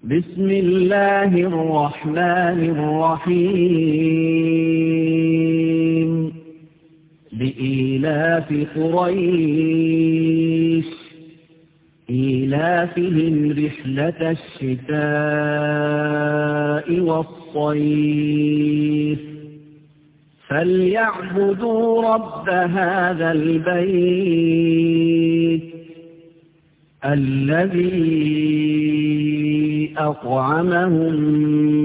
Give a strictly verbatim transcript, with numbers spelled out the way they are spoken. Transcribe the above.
بسم الله الرحمن الرحيم لإيلاف قريش إيلافهم رحلة الشتاء والصيف فليعبدوا رب هذا البيت الذي أطعمهم